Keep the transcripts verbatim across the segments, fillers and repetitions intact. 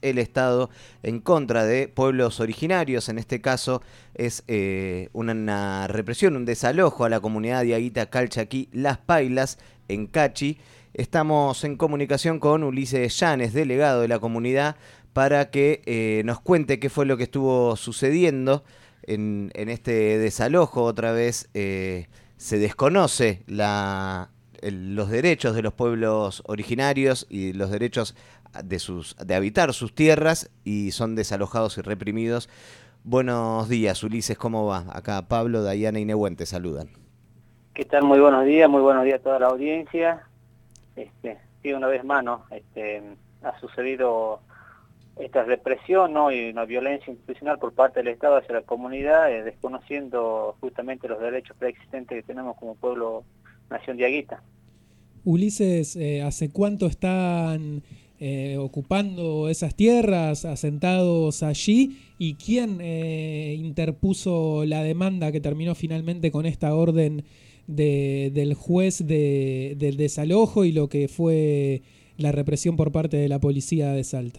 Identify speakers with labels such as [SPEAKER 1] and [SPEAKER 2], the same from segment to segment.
[SPEAKER 1] el Estado en contra de pueblos originarios. En este caso es eh, una, una represión, un desalojo a la comunidad diaguita Calchaquí Las Pailas en Cachi. Estamos en comunicación con Ulises Llanes, delegado de la comunidad, para que eh, nos cuente qué fue lo que estuvo sucediendo en, en este desalojo. Otra vez eh, se desconoce la, el, los derechos de los pueblos originarios y los derechos de, sus, de habitar sus tierras, y son desalojados y reprimidos. Buenos días, Ulises, ¿cómo va? Acá Pablo, Dayana y Nehuen te saludan.
[SPEAKER 2] ¿Qué tal? Muy buenos días, muy buenos días a toda la audiencia. Este, sí, una vez más, ¿no? Este, ha sucedido esta represión, ¿no? Y una violencia institucional por parte del Estado hacia la comunidad, eh, desconociendo justamente los derechos preexistentes que tenemos como pueblo nación diaguita.
[SPEAKER 3] Ulises, eh, ¿hace cuánto están eh, ocupando esas tierras, asentados allí? ¿Y quién eh, interpuso la demanda que terminó finalmente con esta orden de, del juez de, del desalojo y lo que fue la represión por parte de la policía de Salta?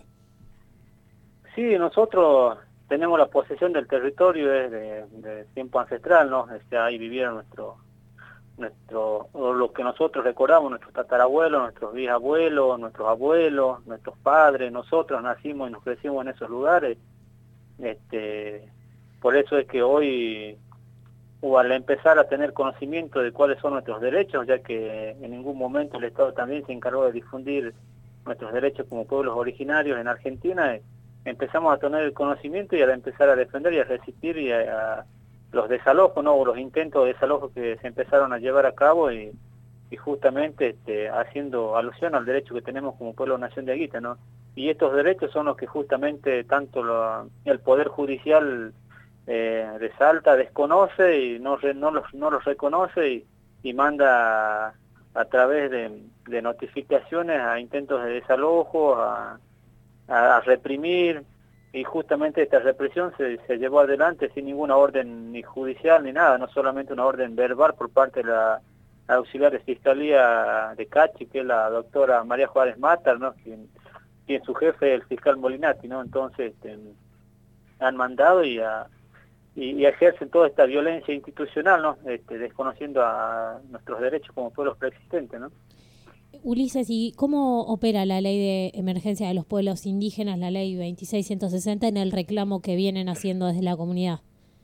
[SPEAKER 3] Sí,
[SPEAKER 2] nosotros tenemos la posesión del territorio desde de tiempo ancestral, ¿no? Este, ahí vivieron nuestro, nuestro, lo que nosotros recordamos, nuestros tatarabuelos, nuestros bisabuelos, nuestros abuelos, nuestros padres, nosotros nacimos y nos crecimos en esos lugares. Este, por eso es que hoy, o al empezar a tener conocimiento de cuáles son nuestros derechos, ya que en ningún momento el Estado también se encargó de difundir nuestros derechos como pueblos originarios en Argentina, empezamos a tener el conocimiento y a empezar a defender y a resistir y a, a los desalojos, ¿no? O los intentos de desalojo que se empezaron a llevar a cabo y, y justamente este, haciendo alusión al derecho que tenemos como pueblo nación diaguita, ¿no? Y estos derechos son los que justamente tanto lo, el Poder Judicial eh, de Salta desconoce y no, re, no, los, no los reconoce y, y manda a, a través de, de notificaciones a intentos de desalojo, a A, a reprimir, y justamente esta represión se, se llevó adelante sin ninguna orden ni judicial ni nada, no solamente una orden verbal por parte de la, la auxiliar de Fiscalía de Cachi, que es la doctora María Juárez Matar, ¿no? quien, quien su jefe es el fiscal Molinati, ¿no? Entonces este, han mandado y, a, y, y ejercen toda esta violencia institucional, ¿no? Este, desconociendo a nuestros derechos como pueblos preexistentes, ¿no?
[SPEAKER 4] Ulises, ¿y cómo opera la ley de emergencia de los pueblos indígenas, la ley veintiséis ciento sesenta, en el reclamo que vienen haciendo desde la comunidad?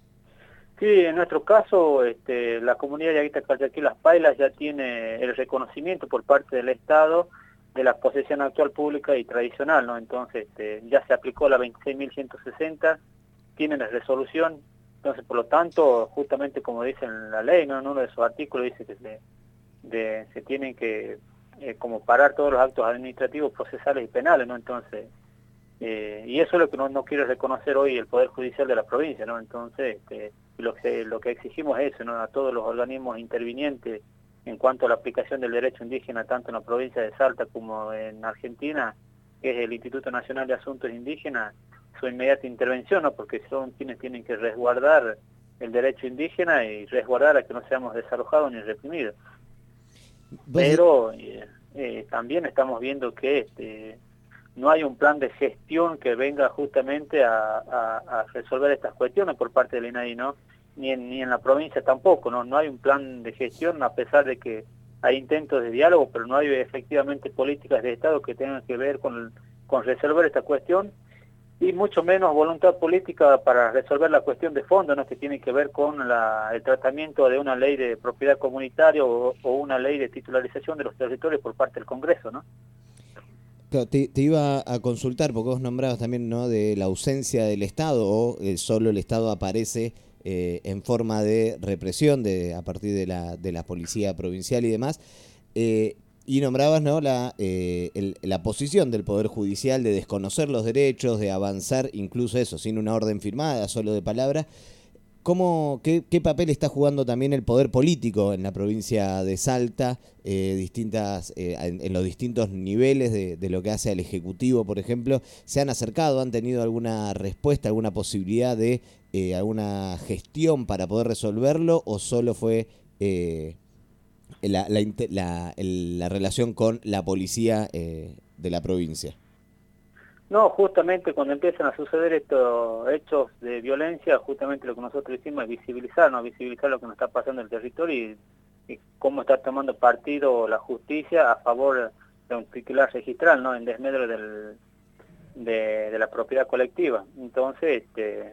[SPEAKER 2] Sí, en nuestro caso, este, la comunidad diaguita Calchaquí Las Pailas ya tiene el reconocimiento por parte del Estado de la posesión actual pública y tradicional, ¿no? Entonces, este, ya se aplicó la veintiséis mil ciento sesenta, tienen la resolución, entonces, por lo tanto, justamente como dice en la ley, ¿no? En uno de sus artículos dice que se, de, se tienen que Eh, como parar todos los actos administrativos, procesales y penales, ¿no? Entonces, eh, y eso es lo que no, no quiere reconocer hoy el Poder Judicial de la provincia, ¿no? Entonces, este, lo que lo que exigimos es eso, ¿no? A todos los organismos intervinientes en cuanto a la aplicación del derecho indígena, tanto en la provincia de Salta como en Argentina, que es el Instituto Nacional de Asuntos Indígenas, su inmediata intervención, ¿no? Porque son quienes tienen que resguardar el derecho indígena y resguardar a que no seamos desalojados ni reprimidos. Pero eh, eh, también estamos viendo que este, no hay un plan de gestión que venga justamente a, a, a resolver estas cuestiones por parte del INADI, ¿no? Ni en, ni en la provincia tampoco, ¿no? No hay un plan de gestión, a pesar de que hay intentos de diálogo, pero no hay efectivamente políticas de Estado que tengan que ver con, con resolver esta cuestión, y mucho menos voluntad política para resolver la cuestión de fondo, ¿no? Que tiene que ver con la, el tratamiento de una ley de propiedad comunitaria o, o una ley de titularización de los territorios por parte del Congreso, ¿no?
[SPEAKER 1] Te, te iba a consultar, porque vos nombrabas también, ¿no?, de la ausencia del Estado, o eh, solo el Estado aparece eh, en forma de represión de, a partir de la, de la policía provincial y demás. Eh, Y nombrabas, ¿no?, la, eh, el, la posición del Poder Judicial de desconocer los derechos, de avanzar, incluso eso, sin una orden firmada, solo de palabra. ¿Cómo, qué, qué papel está jugando también el poder político en la provincia de Salta, eh, distintas, eh, en, en los distintos niveles de, de lo que hace al Ejecutivo, por ejemplo? ¿Se han acercado, han tenido alguna respuesta, alguna posibilidad de eh, alguna gestión para poder resolverlo, o solo fue... Eh, La, la, la, la relación con la policía eh, de la provincia?
[SPEAKER 2] No, justamente cuando empiezan a suceder estos hechos de violencia, justamente lo que nosotros hicimos es visibilizar, ¿no? Visibilizar lo que nos está pasando en el territorio y, y cómo está tomando partido la justicia a favor de un titular registral, ¿no? En desmedro del, de, de la propiedad colectiva. Entonces, este,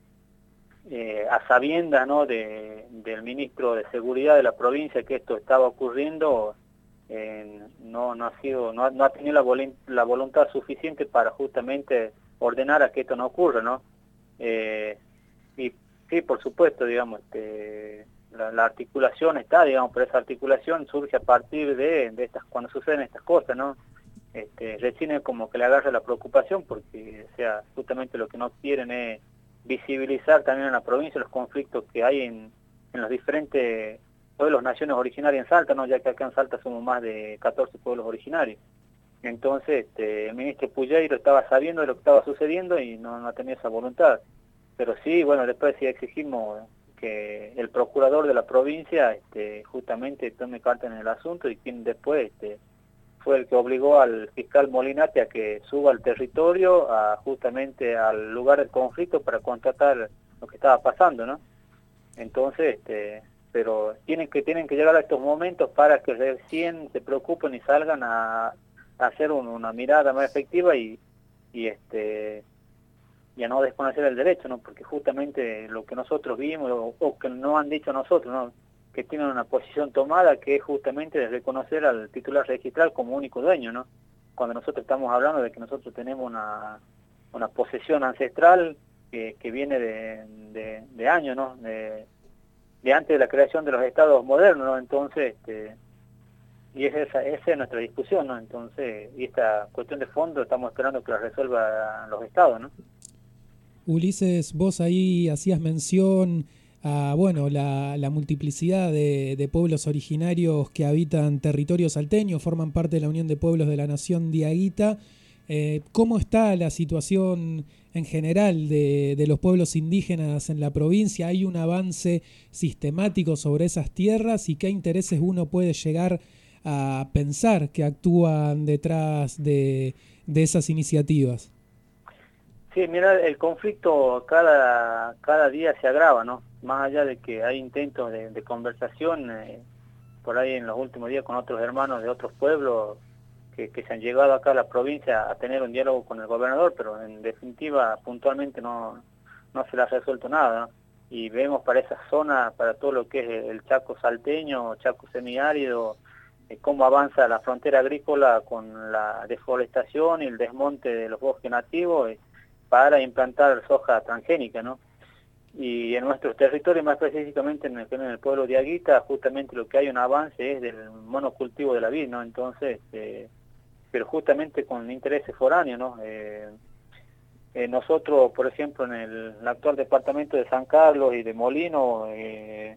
[SPEAKER 2] eh, a sabiendas, ¿no? de, del ministro de Seguridad de la provincia que esto estaba ocurriendo, Eh, no, no ha sido, no ha, no ha tenido la, vol la voluntad suficiente para justamente ordenar a que esto no ocurra, ¿no? Eh, y sí, por supuesto, digamos, este, la, la articulación está, digamos, pero esa articulación surge a partir de, de estas, cuando suceden estas cosas, ¿no? Este, recién es como que le agarra la preocupación porque, o sea, justamente lo que no quieren es visibilizar también en la provincia los conflictos que hay en, en los diferentes pueblos, naciones originarias en Salta, ¿no? Ya que acá en Salta somos más de catorce pueblos originarios. Entonces, este, el ministro Pulleiro estaba sabiendo de lo que estaba sucediendo y no, no tenía esa voluntad. Pero sí, bueno, después sí exigimos que el procurador de la provincia este, justamente tome carta en el asunto y quien después este, fue el que obligó al fiscal Molinati a que suba al territorio, a, justamente al lugar del conflicto para constatar lo que estaba pasando, ¿no? Entonces, este... pero tienen que tienen que llegar a estos momentos para que recién se preocupen y salgan a, a hacer un, una mirada más efectiva y, y este y a no desconocer el derecho, ¿no? Porque justamente lo que nosotros vimos o, o que no han dicho nosotros, ¿no? Que tienen una posición tomada que es justamente de reconocer al titular registral como único dueño, ¿no? Cuando nosotros estamos hablando de que nosotros tenemos una, una posesión ancestral que, que viene de, de, de años, ¿no? De, de antes de la creación de los estados modernos, ¿no? Entonces, este, y es esa, esa es nuestra discusión, ¿no? Entonces, y esta cuestión de fondo estamos esperando que la resuelvan los estados, ¿no?
[SPEAKER 3] Ulises, vos ahí hacías mención a, bueno, la, la multiplicidad de, de pueblos originarios que habitan territorios salteños, forman parte de la Unión de Pueblos de la Nación Diaguita. Eh, ¿Cómo está la situación en general de, de los pueblos indígenas en la provincia? ¿Hay un avance sistemático sobre esas tierras y qué intereses uno puede llegar a pensar que actúan detrás de, de esas iniciativas?
[SPEAKER 2] Sí, mira, el conflicto cada, cada día se agrava, ¿no? Más allá de que hay intentos de, de conversación, eh, por ahí en los últimos días con otros hermanos de otros pueblos, Que, que se han llegado acá a la provincia a tener un diálogo con el gobernador, pero en definitiva puntualmente no, no se le ha resuelto nada, ¿no? Y vemos para esa zona, para todo lo que es el Chaco salteño, Chaco semiárido, eh, cómo avanza la frontera agrícola con la deforestación y el desmonte de los bosques nativos eh, para implantar soja transgénica, ¿no? Y en nuestros territorios, más específicamente en el, en el pueblo de Diaguita, justamente lo que hay un avance es del monocultivo de la vid, ¿no? Entonces, eh, pero justamente con intereses foráneos, ¿no? Eh, eh, nosotros, por ejemplo, en el, el actual departamento de San Carlos y de Molino, eh,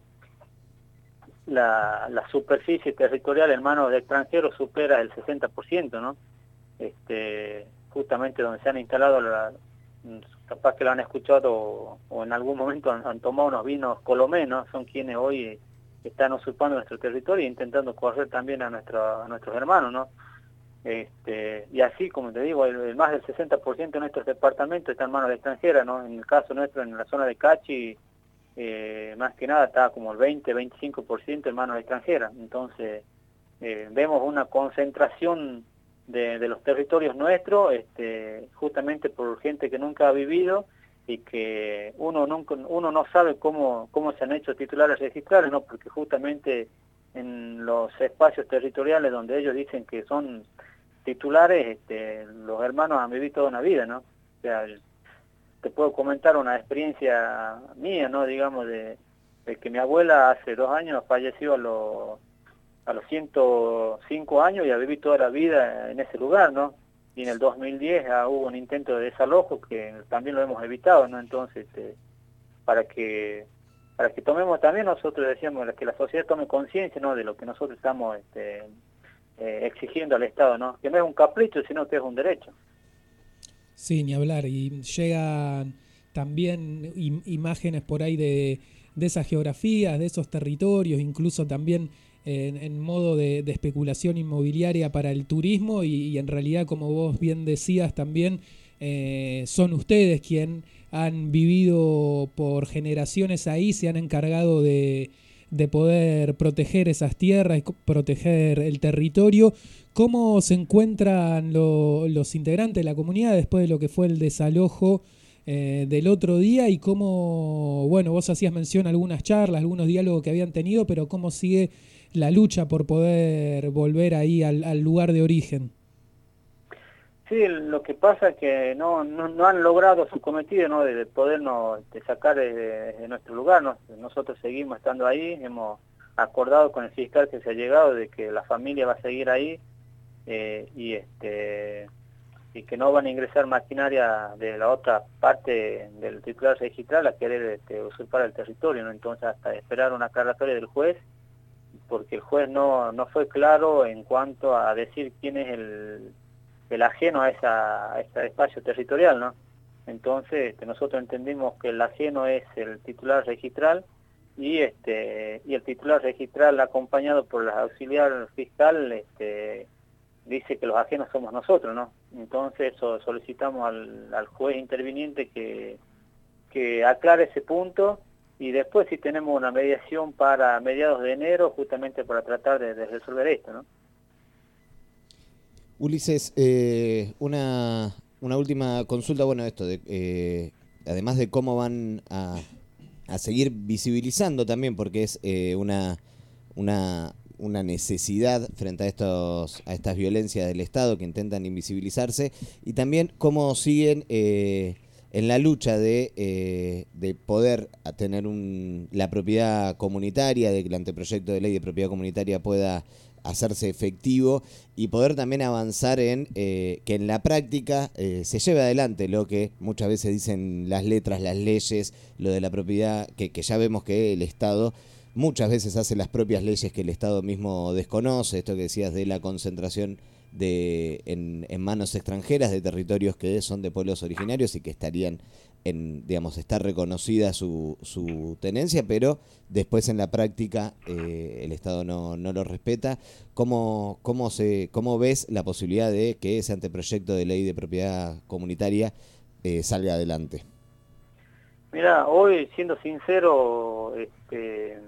[SPEAKER 2] la, la superficie territorial en manos de extranjeros supera el sesenta por ciento, ¿no? Este, justamente donde se han instalado, la, capaz que lo han escuchado o, o en algún momento han, han tomado unos vinos colomenos, son quienes hoy están usurpando nuestro territorio e intentando correr también a, nuestro, a nuestros hermanos, ¿no? Este, y así, como te digo, el, el más del sesenta por ciento de nuestros departamentos está en manos de extranjeras, ¿no? En el caso nuestro, en la zona de Cachi, eh, más que nada está como el veinte, veinticinco por ciento en manos de extranjeras. Entonces, eh, vemos una concentración de, de los territorios nuestros, este, justamente por gente que nunca ha vivido y que uno nunca, uno no sabe cómo, cómo se han hecho titulares registrales, ¿no? Porque justamente en los espacios territoriales donde ellos dicen que son titulares, este, los hermanos han vivido toda una vida, ¿no? O sea, te puedo comentar una experiencia mía, ¿no? Digamos, de, de que mi abuela hace dos años falleció a los, a los ciento cinco años y ha vivido toda la vida en ese lugar, ¿no? Y en el dos mil diez ah, hubo un intento de desalojo que también lo hemos evitado, ¿no? Entonces, este, para que para que tomemos también, nosotros decíamos que la sociedad tome conciencia, ¿no? De lo que nosotros estamos este, eh, exigiendo al Estado, ¿no? Que no es un capricho, sino que es un derecho.
[SPEAKER 3] Sí, ni hablar. Y llegan también im- imágenes por ahí de, de esas geografías, de esos territorios, incluso también en, en modo de, de especulación inmobiliaria para el turismo y, y en realidad, como vos bien decías también, eh, son ustedes quien han vivido por generaciones ahí, se han encargado de, de poder proteger esas tierras y proteger el territorio. ¿Cómo se encuentran lo, los integrantes de la comunidad después de lo que fue el desalojo eh, del otro día? Y cómo, bueno, vos hacías mención a algunas charlas, algunos diálogos que habían tenido, pero cómo sigue la lucha por poder volver ahí al, al lugar de origen.
[SPEAKER 2] Sí, lo que pasa es que no, no, no han logrado su cometido, ¿no? de podernos de sacar de, de nuestro lugar, ¿no? Nosotros seguimos estando ahí, hemos acordado con el fiscal que se ha llegado de que la familia va a seguir ahí eh, y este y que no van a ingresar maquinaria de la otra parte del titular registral a querer este, usurpar el territorio, ¿no? Entonces hasta esperar una aclaratoria del juez, porque el juez no, no fue claro en cuanto a decir quién es el el ajeno a, esa, a ese espacio territorial, ¿no? Entonces este, nosotros entendimos que el ajeno es el titular registral y este y el titular registral acompañado por el auxiliar fiscal este, dice que los ajenos somos nosotros, ¿no? Entonces so, solicitamos al, al juez interviniente que, que aclare ese punto y después si tenemos una mediación para mediados de enero justamente para tratar de, de resolver esto, ¿no?
[SPEAKER 1] Ulises, eh, una, una última consulta, bueno, esto, de, eh, además de cómo van a, a seguir visibilizando también, porque es eh, una, una, una necesidad frente a, estos, a estas violencias del Estado que intentan invisibilizarse, y también cómo siguen eh, en la lucha de, eh, de poder tener un, la propiedad comunitaria, de que el anteproyecto de ley de propiedad comunitaria pueda hacerse efectivo y poder también avanzar en eh, que en la práctica eh, se lleve adelante lo que muchas veces dicen las letras, las leyes, lo de la propiedad, que, que ya vemos que el Estado muchas veces hace las propias leyes que el Estado mismo desconoce, esto que decías de la concentración de en, en manos extranjeras de territorios que son de pueblos originarios y que estarían en, digamos, está reconocida su, su tenencia, pero después en la práctica eh, el Estado no, no lo respeta. ¿Cómo, cómo, se, ¿Cómo ves la posibilidad de que ese anteproyecto de ley de propiedad comunitaria eh, salga adelante?
[SPEAKER 2] Mira, hoy siendo sincero, este,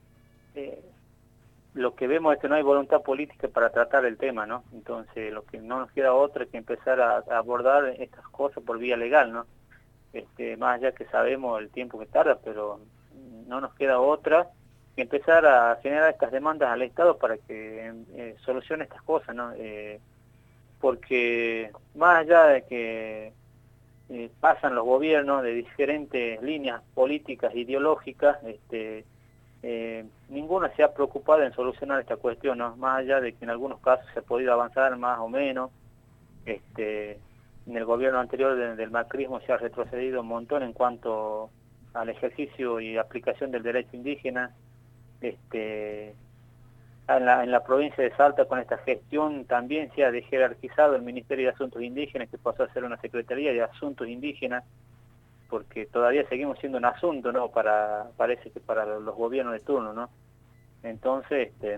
[SPEAKER 2] eh, lo que vemos es que no hay voluntad política para tratar el tema, ¿no? Entonces lo que no nos queda otra es que empezar a, a abordar estas cosas por vía legal, ¿no? Este, más allá que sabemos el tiempo que tarda, pero no nos queda otra que empezar a generar estas demandas al Estado para que eh, solucione estas cosas, ¿no? Eh, porque más allá de que eh, pasan los gobiernos de diferentes líneas políticas, ideológicas, este, eh, ninguna se ha preocupado en solucionar esta cuestión, ¿no? Más allá de que en algunos casos se ha podido avanzar más o menos, este en el gobierno anterior de, del macrismo se ha retrocedido un montón en cuanto al ejercicio y aplicación del derecho indígena. Este, en, la, en la provincia de Salta con esta gestión también se ha desjerarquizado el Ministerio de Asuntos Indígenas, que pasó a ser una Secretaría de Asuntos Indígenas, porque todavía seguimos siendo un asunto, ¿no? Para, parece que para los gobiernos de turno, ¿no? Entonces, este,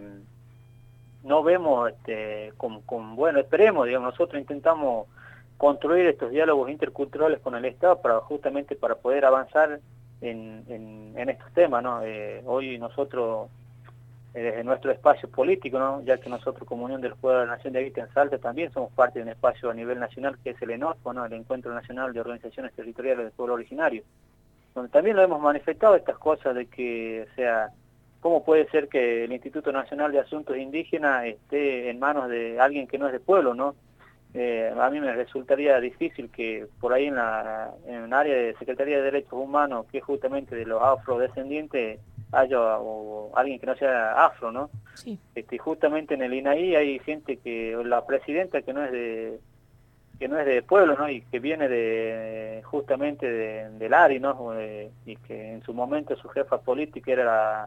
[SPEAKER 2] no vemos, este, con, con, bueno, esperemos, digamos, nosotros intentamos construir estos diálogos interculturales con el Estado para justamente para poder avanzar en, en, en estos temas, ¿no? Eh, hoy nosotros, eh, desde nuestro espacio político, ¿no? Ya que nosotros como Unión del Pueblo de la Nación de Haití en Salta también somos parte de un espacio a nivel nacional que es el ENORPO, ¿no? El Encuentro Nacional de Organizaciones Territoriales del Pueblo Originario, donde también lo hemos manifestado estas cosas de que, o sea, ¿cómo puede ser que el Instituto Nacional de Asuntos Indígenas esté en manos de alguien que no es de pueblo, ¿no? Eh, a mí me resultaría difícil que por ahí en la en un área de Secretaría de Derechos Humanos, que es justamente de los afrodescendientes, haya o, o alguien que no sea afro, ¿no?
[SPEAKER 4] Sí.
[SPEAKER 2] Este, justamente en el I N A I hay gente que, la presidenta que no es de que no es de pueblo, ¿no? Y que viene de justamente de, del ARI, ¿no? Eh, y que en su momento su jefa política era la,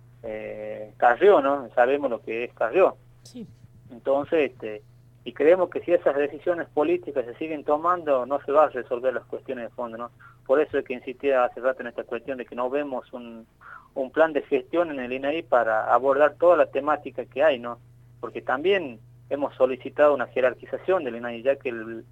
[SPEAKER 2] eh, Carrió, ¿no? Sabemos lo que es Carrió.
[SPEAKER 4] Sí.
[SPEAKER 2] Entonces, este y creemos que si esas decisiones políticas se siguen tomando, no se va a resolver las cuestiones de fondo, ¿no? Por eso es que insistía hace rato en esta cuestión de que no vemos un, un plan de gestión en el I N A I para abordar toda la temática que hay, ¿no? Porque también hemos solicitado una jerarquización del I N A I, ya que el,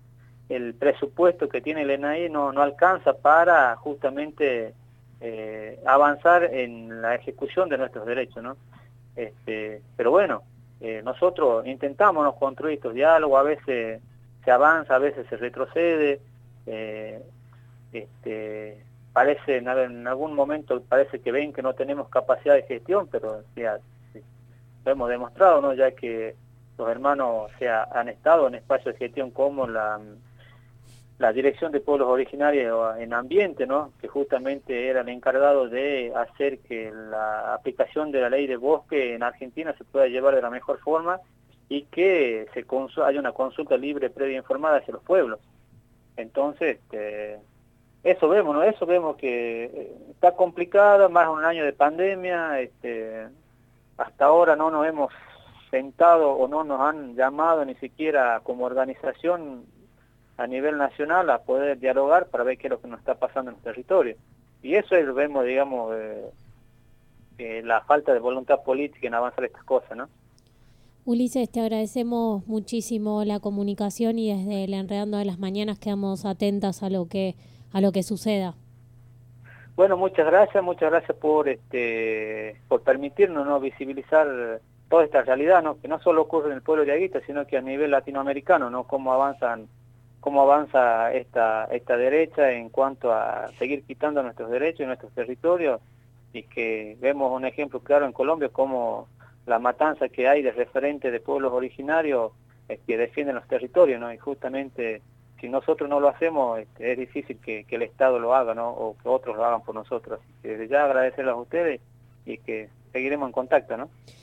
[SPEAKER 2] el presupuesto que tiene el E N A I no, no alcanza para justamente eh, avanzar en la ejecución de nuestros derechos, ¿no? Este, pero bueno, eh, nosotros intentamos ¿no? construir estos diálogos, a veces se avanza, a veces se retrocede, eh, este, parece en, en algún momento parece que ven que no tenemos capacidad de gestión, pero ya, lo hemos demostrado, ¿no? Ya que los hermanos o sea, han estado en espacios de gestión como la, la Dirección de Pueblos Originarios en Ambiente, ¿no? Que justamente eran encargados de hacer que la aplicación de la ley de bosque en Argentina se pueda llevar de la mejor forma y que se haya una consulta libre, previa, informada hacia los pueblos. Entonces, este, eso vemos, ¿no? Eso vemos que está complicado, más de un año de pandemia, este, hasta ahora no nos hemos sentado o no nos han llamado ni siquiera como organización a nivel nacional a poder dialogar para ver qué es lo que nos está pasando en el territorio. Y eso es, vemos, digamos, eh, eh, la falta de voluntad política en avanzar estas cosas, ¿no?
[SPEAKER 4] Ulises, te agradecemos muchísimo la comunicación y desde el Enredando de las Mañanas quedamos atentas a lo que a lo que suceda.
[SPEAKER 2] Bueno, muchas gracias, muchas gracias por este por permitirnos no visibilizar toda esta realidad, ¿no? Que no solo ocurre en el pueblo de Aguita, sino que a nivel latinoamericano, ¿no? Cómo avanzan cómo avanza esta esta derecha en cuanto a seguir quitando nuestros derechos y nuestros territorios, y que vemos un ejemplo claro en Colombia como la matanza que hay de referentes de pueblos originarios eh, que defienden los territorios, ¿no? Y justamente si nosotros no lo hacemos, este, es difícil que, que el Estado lo haga, ¿no? O que otros lo hagan por nosotros. Así que desde ya agradecerles a ustedes y que seguiremos en contacto, ¿no?